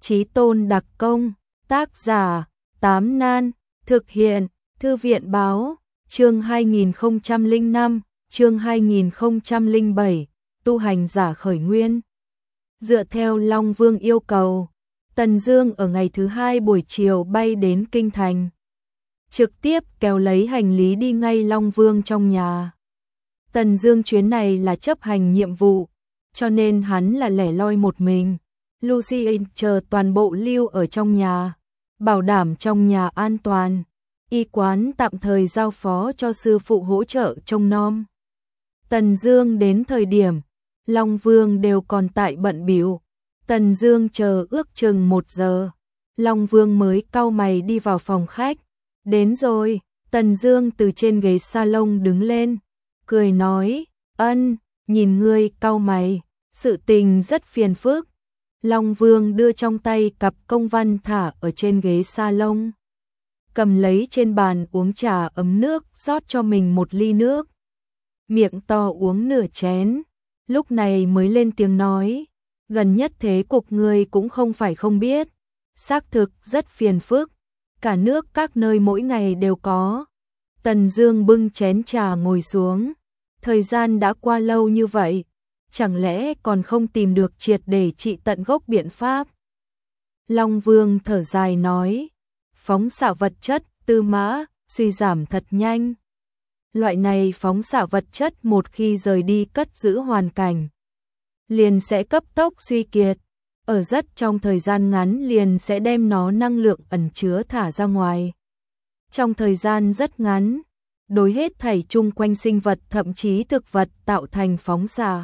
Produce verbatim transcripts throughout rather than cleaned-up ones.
Chí tôn đặc công, tác giả, Tám Nan, thực hiện, Thư viện báo, chương hai nghìn không trăm lẻ năm, chương hai nghìn không trăm lẻ bảy, tu hành giả khởi nguyên. Dựa theo Long Vương yêu cầu, Tần Dương ở ngày thứ hai buổi chiều bay đến Kinh Thành. Trực tiếp kéo lấy hành lý đi ngay Long Vương trong nhà. Tần Dương chuyến này là chấp hành nhiệm vụ, cho nên hắn là lẻ loi một mình. Lucy chờ toàn bộ lưu ở trong nhà, bảo đảm trong nhà an toàn. Y quán tạm thời giao phó cho sư phụ hỗ trợ trông nom. Tần Dương đến thời điểm, Long Vương đều còn tại bận bịu. Tần Dương chờ ước chừng một giờ, Long Vương mới cau mày đi vào phòng khách. Đến rồi, Tần Dương từ trên ghế salon đứng lên, cười nói, ân, nhìn ngươi cau mày, sự tình rất phiền phức. Long Vương đưa trong tay cặp công văn thả ở trên ghế salon, cầm lấy trên bàn uống trà ấm nước, rót cho mình một ly nước. Miệng to uống nửa chén, lúc này mới lên tiếng nói, gần nhất thế cục ngươi cũng không phải không biết, xác thực rất phiền phức, cả nước các nơi mỗi ngày đều có. Tần Dương bưng chén trà ngồi xuống, thời gian đã qua lâu như vậy, chẳng lẽ còn không tìm được triệt để trị tận gốc biện pháp? Long Vương thở dài nói, phóng xạ vật chất, tư mã, suy giảm thật nhanh. Loại này phóng xạ vật chất một khi rời đi cất giữ hoàn cảnh, liền sẽ cấp tốc suy kiệt, ở rất trong thời gian ngắn liền sẽ đem nó năng lượng ẩn chứa thả ra ngoài. Trong thời gian rất ngắn, đối hết thảy chung quanh sinh vật thậm chí thực vật tạo thành phóng xạ,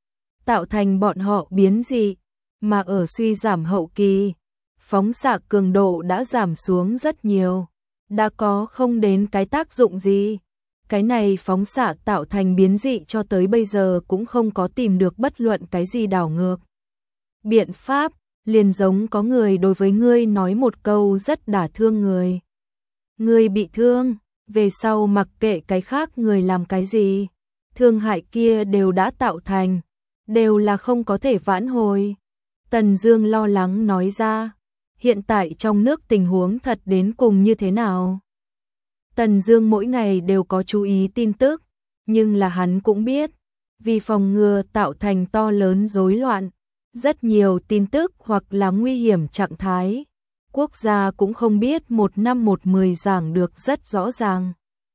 tạo thành bọn họ biến dị, mà ở suy giảm hậu kỳ, phóng xạ cường độ đã giảm xuống rất nhiều, đã có không đến cái tác dụng gì. Cái này phóng xạ tạo thành biến dị cho tới bây giờ cũng không có tìm được bất luận cái gì đảo ngược biện pháp, liền giống có người đối với ngươi nói một câu rất đả thương người. Ngươi bị thương, về sau mặc kệ cái khác người làm cái gì, thương hại kia đều đã tạo thành, đều là không có thể vãn hồi. Tần Dương lo lắng nói ra, hiện tại trong nước tình huống thật đến cùng như thế nào? Tần Dương mỗi ngày đều có chú ý tin tức, nhưng là hắn cũng biết, vì phòng ngừa tạo thành to lớn rối loạn, rất nhiều tin tức hoặc là nguy hiểm trạng thái, quốc gia cũng không biết một năm một mười giảng được rất rõ ràng.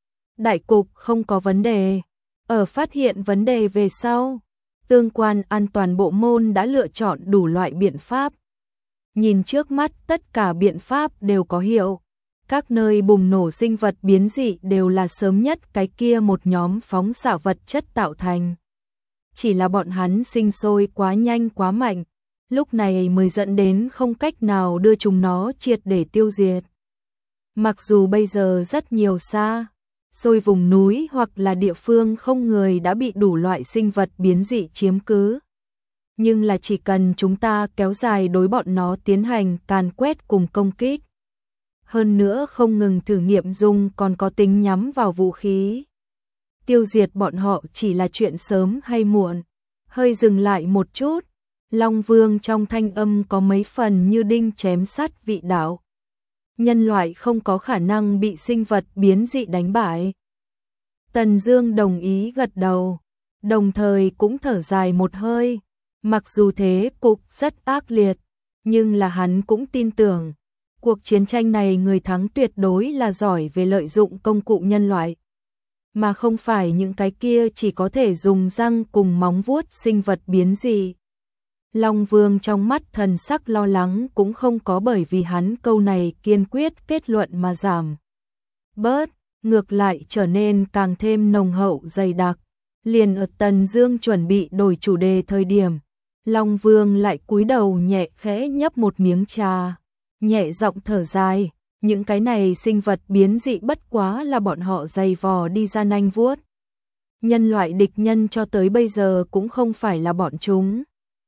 Đại cục không có vấn đề, ở phát hiện vấn đề về sau, tương quan an toàn bộ môn đã lựa chọn đủ loại biện pháp. Nhìn trước mắt tất cả biện pháp đều có hiệu. Các nơi bùng nổ sinh vật biến dị đều là sớm nhất cái kia một nhóm phóng xạ vật chất tạo thành. Chỉ là bọn hắn sinh sôi quá nhanh quá mạnh, lúc này mới dẫn đến không cách nào đưa chúng nó triệt để tiêu diệt. Mặc dù bây giờ rất nhiều xa xôi vùng núi hoặc là địa phương không người đã bị đủ loại sinh vật biến dị chiếm cứ, nhưng là chỉ cần chúng ta kéo dài đối bọn nó tiến hành càn quét cùng công kích, hơn nữa không ngừng thử nghiệm dùng còn có tính nhắm vào vũ khí, tiêu diệt bọn họ chỉ là chuyện sớm hay muộn. Hơi dừng lại một chút, Long Vương trong thanh âm có mấy phần như đinh chém sắt vị đạo. Nhân loại không có khả năng bị sinh vật biến dị đánh bại. Tần Dương đồng ý gật đầu, đồng thời cũng thở dài một hơi. Mặc dù thế cục rất ác liệt, nhưng là hắn cũng tin tưởng, cuộc chiến tranh này người thắng tuyệt đối là giỏi về lợi dụng công cụ nhân loại, mà không phải những cái kia chỉ có thể dùng răng cùng móng vuốt sinh vật biến dị. Long Vương trong mắt thần sắc lo lắng cũng không có bởi vì hắn câu này kiên quyết kết luận mà giảm bớt, ngược lại trở nên càng thêm nồng hậu dày đặc. Liền ở Tần Dương chuẩn bị đổi chủ đề thời điểm, Long Vương lại cúi đầu nhẹ khẽ nhấp một miếng trà, nhẹ giọng thở dài, những cái này sinh vật biến dị bất quá là bọn họ dày vò đi ra nanh vuốt. Nhân loại địch nhân cho tới bây giờ cũng không phải là bọn chúng.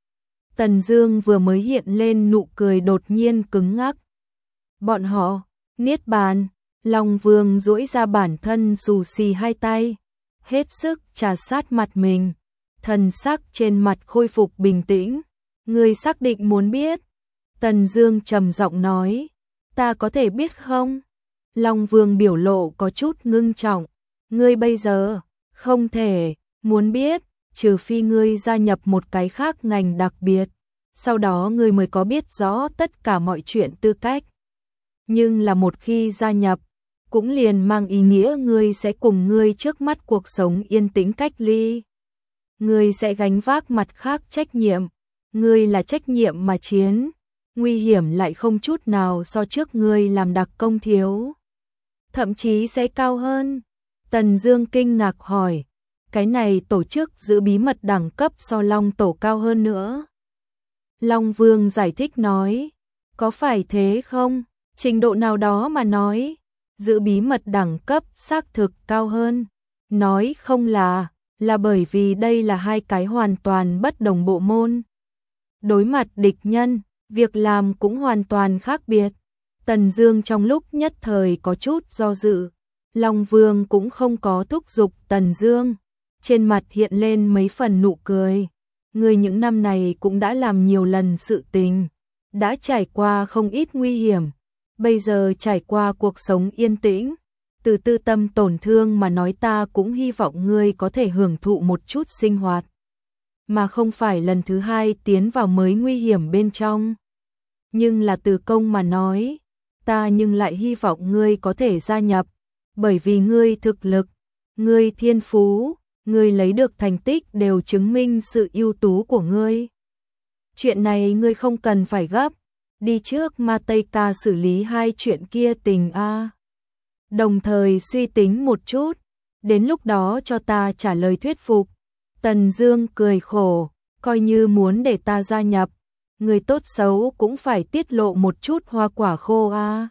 Tần Dương vừa mới hiện lên nụ cười đột nhiên cứng ngắc. Bọn họ, niết bàn. Long Vương duỗi ra bản thân xù xì hai tay, hết sức trà sát mặt mình, thần sắc trên mặt khôi phục bình tĩnh. Ngươi xác định muốn biết? Tần Dương trầm giọng nói, ta có thể biết không? Long Vương biểu lộ có chút ngưng trọng, ngươi bây giờ không thể, muốn biết, trừ phi ngươi gia nhập một cái khác ngành đặc biệt, sau đó ngươi mới có biết rõ tất cả mọi chuyện tư cách. Nhưng là một khi gia nhập, cũng liền mang ý nghĩa ngươi sẽ cùng ngươi trước mắt cuộc sống yên tĩnh cách ly. Ngươi sẽ gánh vác mặt khác trách nhiệm, ngươi là trách nhiệm mà chiến, nguy hiểm lại không chút nào so trước ngươi làm đặc công thiếu. Thậm chí sẽ cao hơn. Tần Dương kinh ngạc hỏi, cái này tổ chức giữ bí mật đẳng cấp so Long Tổ cao hơn nữa. Long Vương giải thích nói, có phải thế không? Trình độ nào đó mà nói, giữ bí mật đẳng cấp xác thực cao hơn. Nói không là, là bởi vì đây là hai cái hoàn toàn bất đồng bộ môn. Đối mặt địch nhân, việc làm cũng hoàn toàn khác biệt. Tần Dương trong lúc nhất thời có chút do dự. Long Vương cũng không có thúc giục Tần Dương, trên mặt hiện lên mấy phần nụ cười. Người những năm này cũng đã làm nhiều lần sự tình, đã trải qua không ít nguy hiểm, bây giờ trải qua cuộc sống yên tĩnh, từ tư tâm tổn thương mà nói ta cũng hy vọng ngươi có thể hưởng thụ một chút sinh hoạt, mà không phải lần thứ hai tiến vào mới nguy hiểm bên trong. Nhưng là từ công mà nói, ta nhưng lại hy vọng ngươi có thể gia nhập, bởi vì ngươi thực lực, ngươi thiên phú, ngươi lấy được thành tích đều chứng minh sự ưu tú của ngươi. Chuyện này ngươi không cần phải gấp, đi trước Ma Tây Ca xử lý hai chuyện kia tình a. Đồng thời suy tính một chút, đến lúc đó cho ta trả lời thuyết phục. Tần Dương cười khổ, coi như muốn để ta gia nhập, người tốt xấu cũng phải tiết lộ một chút hoa quả khô a.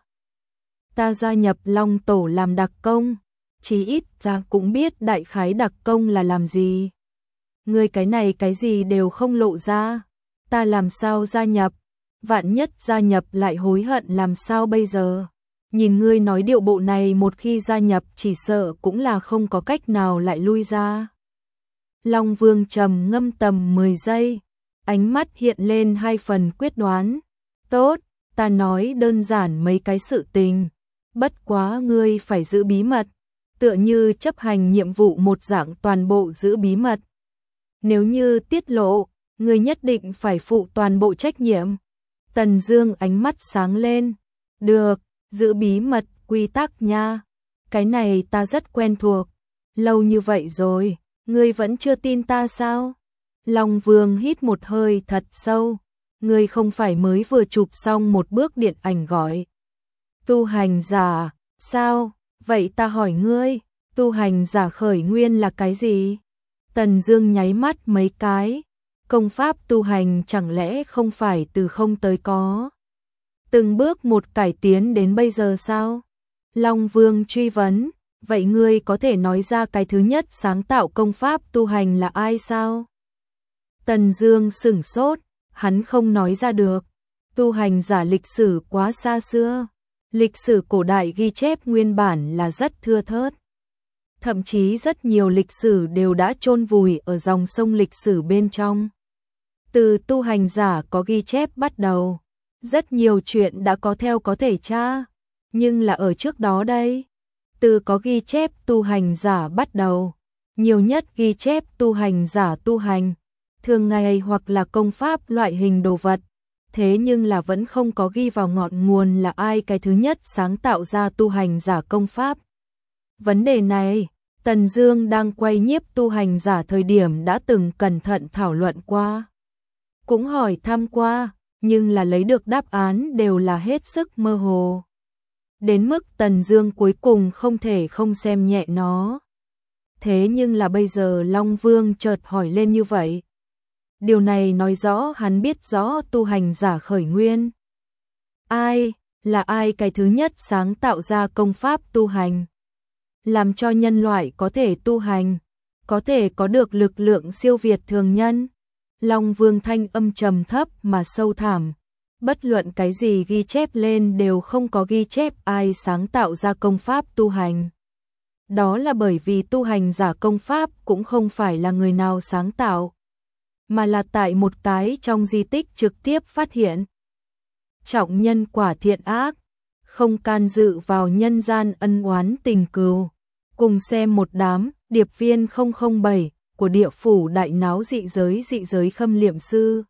Ta gia nhập Long Tổ làm đặc công, chí ít ta cũng biết đại khái đặc công là làm gì. Ngươi cái này cái gì đều không lộ ra, ta làm sao gia nhập, vạn nhất gia nhập lại hối hận làm sao bây giờ. Nhìn ngươi nói điệu bộ này, một khi gia nhập chỉ sợ cũng là không có cách nào lại lui ra. Long Vương trầm ngâm tầm mười giây, ánh mắt hiện lên hai phần quyết đoán. Tốt, ta nói đơn giản mấy cái sự tình, bất quá ngươi phải giữ bí mật, tựa như chấp hành nhiệm vụ một dạng toàn bộ giữ bí mật. Nếu như tiết lộ, ngươi nhất định phải phụ toàn bộ trách nhiệm. Tần Dương ánh mắt sáng lên. Được, giữ bí mật quy tắc nha. Cái này ta rất quen thuộc. Lâu như vậy rồi, ngươi vẫn chưa tin ta sao? Long Vương hít một hơi thật sâu. Ngươi không phải mới vừa chụp xong một bước điện ảnh gọi tu hành giả, sao? Vậy ta hỏi ngươi, tu hành giả khởi nguyên là cái gì? Tần Dương nháy mắt mấy cái, công pháp tu hành chẳng lẽ không phải từ không tới có? Từng bước một cải tiến đến bây giờ sao? Long Vương truy vấn, vậy ngươi có thể nói ra cái thứ nhất sáng tạo công pháp tu hành là ai sao? Tần Dương sửng sốt, hắn không nói ra được. Tu hành giả lịch sử quá xa xưa, lịch sử cổ đại ghi chép nguyên bản là rất thưa thớt. Thậm chí rất nhiều lịch sử đều đã chôn vùi ở dòng sông lịch sử bên trong. Từ tu hành giả có ghi chép bắt đầu, rất nhiều chuyện đã có theo có thể tra, nhưng là ở trước đó đây, từ có ghi chép tu hành giả bắt đầu, nhiều nhất ghi chép tu hành giả tu hành, thường ngày hoặc là công pháp loại hình đồ vật, thế nhưng là vẫn không có ghi vào ngọn nguồn là ai cái thứ nhất sáng tạo ra tu hành giả công pháp. Vấn đề này, Tần Dương đang quay nhiếp tu hành giả thời điểm đã từng cẩn thận thảo luận qua, cũng hỏi thăm qua, nhưng là lấy được đáp án đều là hết sức mơ hồ. Đến mức Tần Dương cuối cùng không thể không xem nhẹ nó. Thế nhưng là bây giờ Long Vương chợt hỏi lên như vậy. Điều này nói rõ hắn biết rõ tu hành giả khởi nguyên. Ai, là ai cái thứ nhất sáng tạo ra công pháp tu hành, làm cho nhân loại có thể tu hành, có thể có được lực lượng siêu việt thường nhân. Long Vương thanh âm trầm thấp mà sâu thẳm, bất luận cái gì ghi chép lên đều không có ghi chép ai sáng tạo ra công pháp tu hành. Đó là bởi vì tu hành giả công pháp cũng không phải là người nào sáng tạo, mà là tại một cái trong di tích trực tiếp phát hiện. trọng nhân quả thiện ác, không can dự vào nhân gian ân oán tình cừu. Cùng xem một đám điệp viên không không bảy của địa phủ đại náo dị giới dị giới Khâm Liệm Sư.